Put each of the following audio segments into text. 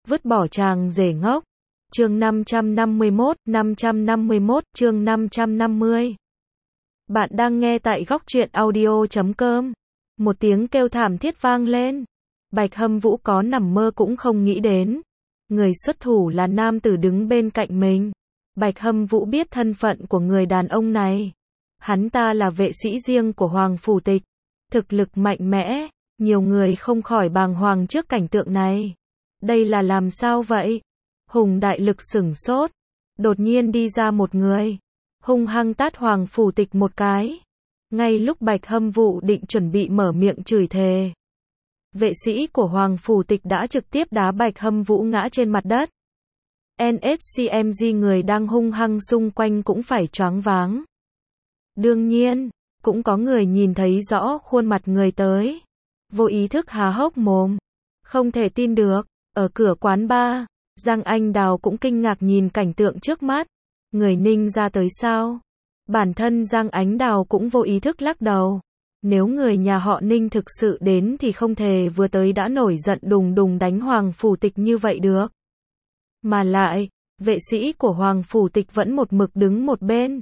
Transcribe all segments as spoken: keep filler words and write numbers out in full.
vứt bỏ chàng rể ngốc. Chương năm trăm năm mươi mốt, năm trăm năm mươi mốt, chương năm trăm năm mươi. Bạn đang nghe tại góc truyện audio chấm com. Một tiếng kêu thảm thiết vang lên. Bạch Hâm Vũ có nằm mơ cũng không nghĩ đến. Người xuất thủ là nam tử đứng bên cạnh mình. Bạch Hâm Vũ biết thân phận của người đàn ông này. Hắn ta là vệ sĩ riêng của Hoàng Phủ Tịch. Thực lực mạnh mẽ, nhiều người không khỏi bàng hoàng trước cảnh tượng này. Đây là làm sao vậy? Hùng Đại Lực sửng sốt. Đột nhiên đi ra một người. Hung hăng tát Hoàng Phủ Tịch một cái. Ngay lúc Bạch Hâm Vũ định chuẩn bị mở miệng chửi thề, vệ sĩ của Hoàng Phủ Tịch đã trực tiếp đá Bạch Hâm Vũ ngã trên mặt đất. en ét xê em giê người đang hung hăng xung quanh cũng phải choáng váng. Đương nhiên, cũng có người nhìn thấy rõ khuôn mặt người tới. Vô ý thức há hốc mồm. Không thể tin được. Ở cửa quán bar, Giang Anh Đào cũng kinh ngạc nhìn cảnh tượng trước mắt. Người Ninh ra tới sao? Bản thân Giang Ánh Đào cũng vô ý thức lắc đầu. Nếu người nhà họ Ninh thực sự đến thì không thể vừa tới đã nổi giận đùng đùng đánh Hoàng Phủ Tịch như vậy được. Mà lại, vệ sĩ của Hoàng Phủ Tịch vẫn một mực đứng một bên.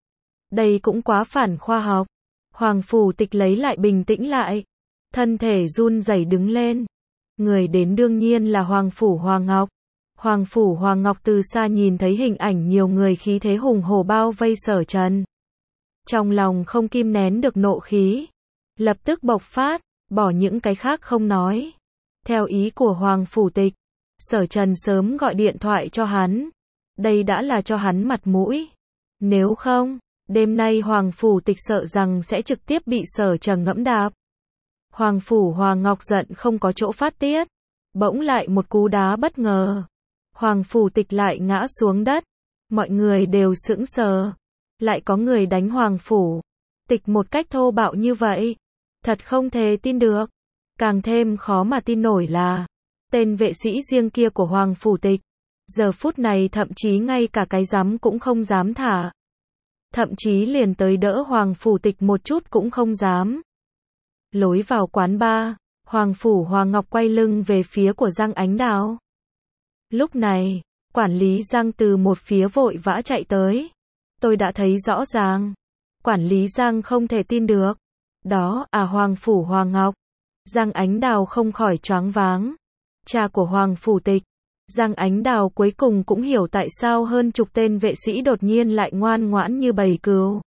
Đây cũng quá phản khoa học. Hoàng Phủ Tịch lấy lại bình tĩnh lại. Thân thể run rẩy đứng lên. Người đến đương nhiên là Hoàng Phủ Hoàng Ngọc. Hoàng Phủ Hoàng Ngọc từ xa nhìn thấy hình ảnh nhiều người khí thế hùng hổ bao vây Sở Trần. Trong lòng không kìm nén được nộ khí. Lập tức bộc phát, bỏ những cái khác không nói. Theo ý của Hoàng Phủ Tịch, Sở Trần sớm gọi điện thoại cho hắn. Đây đã là cho hắn mặt mũi. Nếu không, đêm nay Hoàng Phủ Tịch sợ rằng sẽ trực tiếp bị Sở Trần ngẫm đạp. Hoàng Phủ Hoàng Ngọc giận không có chỗ phát tiết. Bỗng lại một cú đá bất ngờ. Hoàng Phủ Tịch lại ngã xuống đất. Mọi người đều sững sờ. Lại có người đánh Hoàng Phủ Tịch một cách thô bạo như vậy. Thật không thể tin được. Càng thêm khó mà tin nổi là tên vệ sĩ riêng kia của Hoàng Phủ Tịch giờ phút này thậm chí ngay cả cái dám cũng không dám thả. Thậm chí liền tới đỡ Hoàng Phủ Tịch một chút cũng không dám. Lối vào quán bar, Hoàng Phủ Hoàng Ngọc quay lưng về phía của Giang Ánh Đào. Lúc này, quản lý Giang từ một phía vội vã chạy tới. Tôi đã thấy rõ ràng. Quản lý Giang không thể tin được. Đó à Hoàng Phủ Hoàng Ngọc. Giang Ánh Đào không khỏi choáng váng. Cha của Hoàng Phủ Tịch. Giang Ánh Đào cuối cùng cũng hiểu tại sao hơn chục tên vệ sĩ đột nhiên lại ngoan ngoãn như bầy cừu.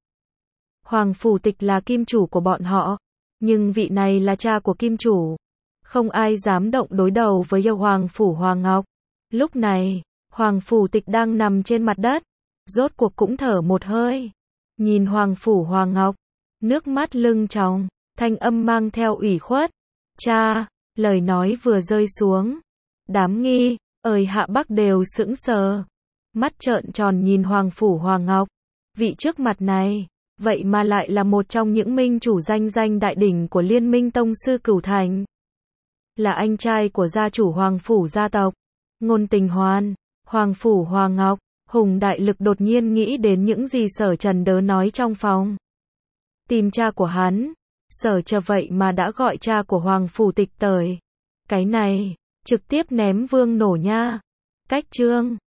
Hoàng Phủ Tịch là kim chủ của bọn họ. Nhưng vị này là cha của kim chủ. Không ai dám động đối đầu với Hoàng Phủ Hoàng Ngọc. Lúc này, Hoàng Phủ Tịch đang nằm trên mặt đất. Rốt cuộc cũng thở một hơi. Nhìn Hoàng Phủ Hoàng Ngọc. Nước mắt lưng tròng. Thanh âm mang theo ủy khuất. Cha, lời nói vừa rơi xuống. Đám nghi, ơi Hạ Bắc đều sững sờ. Mắt trợn tròn nhìn Hoàng Phủ Hoàng Ngọc. Vị trước mặt này, vậy mà lại là một trong những minh chủ danh danh đại đỉnh của Liên minh Tông sư Cửu Thành. Là anh trai của gia chủ Hoàng Phủ gia tộc. Ngôn Tình Hoan, Hoàng Phủ Hoàng Ngọc. Hùng Đại Lực đột nhiên nghĩ đến những gì Sở Trần đớ nói trong phòng. Tìm cha của hắn. Sở Trần vậy mà đã gọi cha của Hoàng Phủ Tịch tới. Cái này, trực tiếp ném vương nổ nha. Cách chương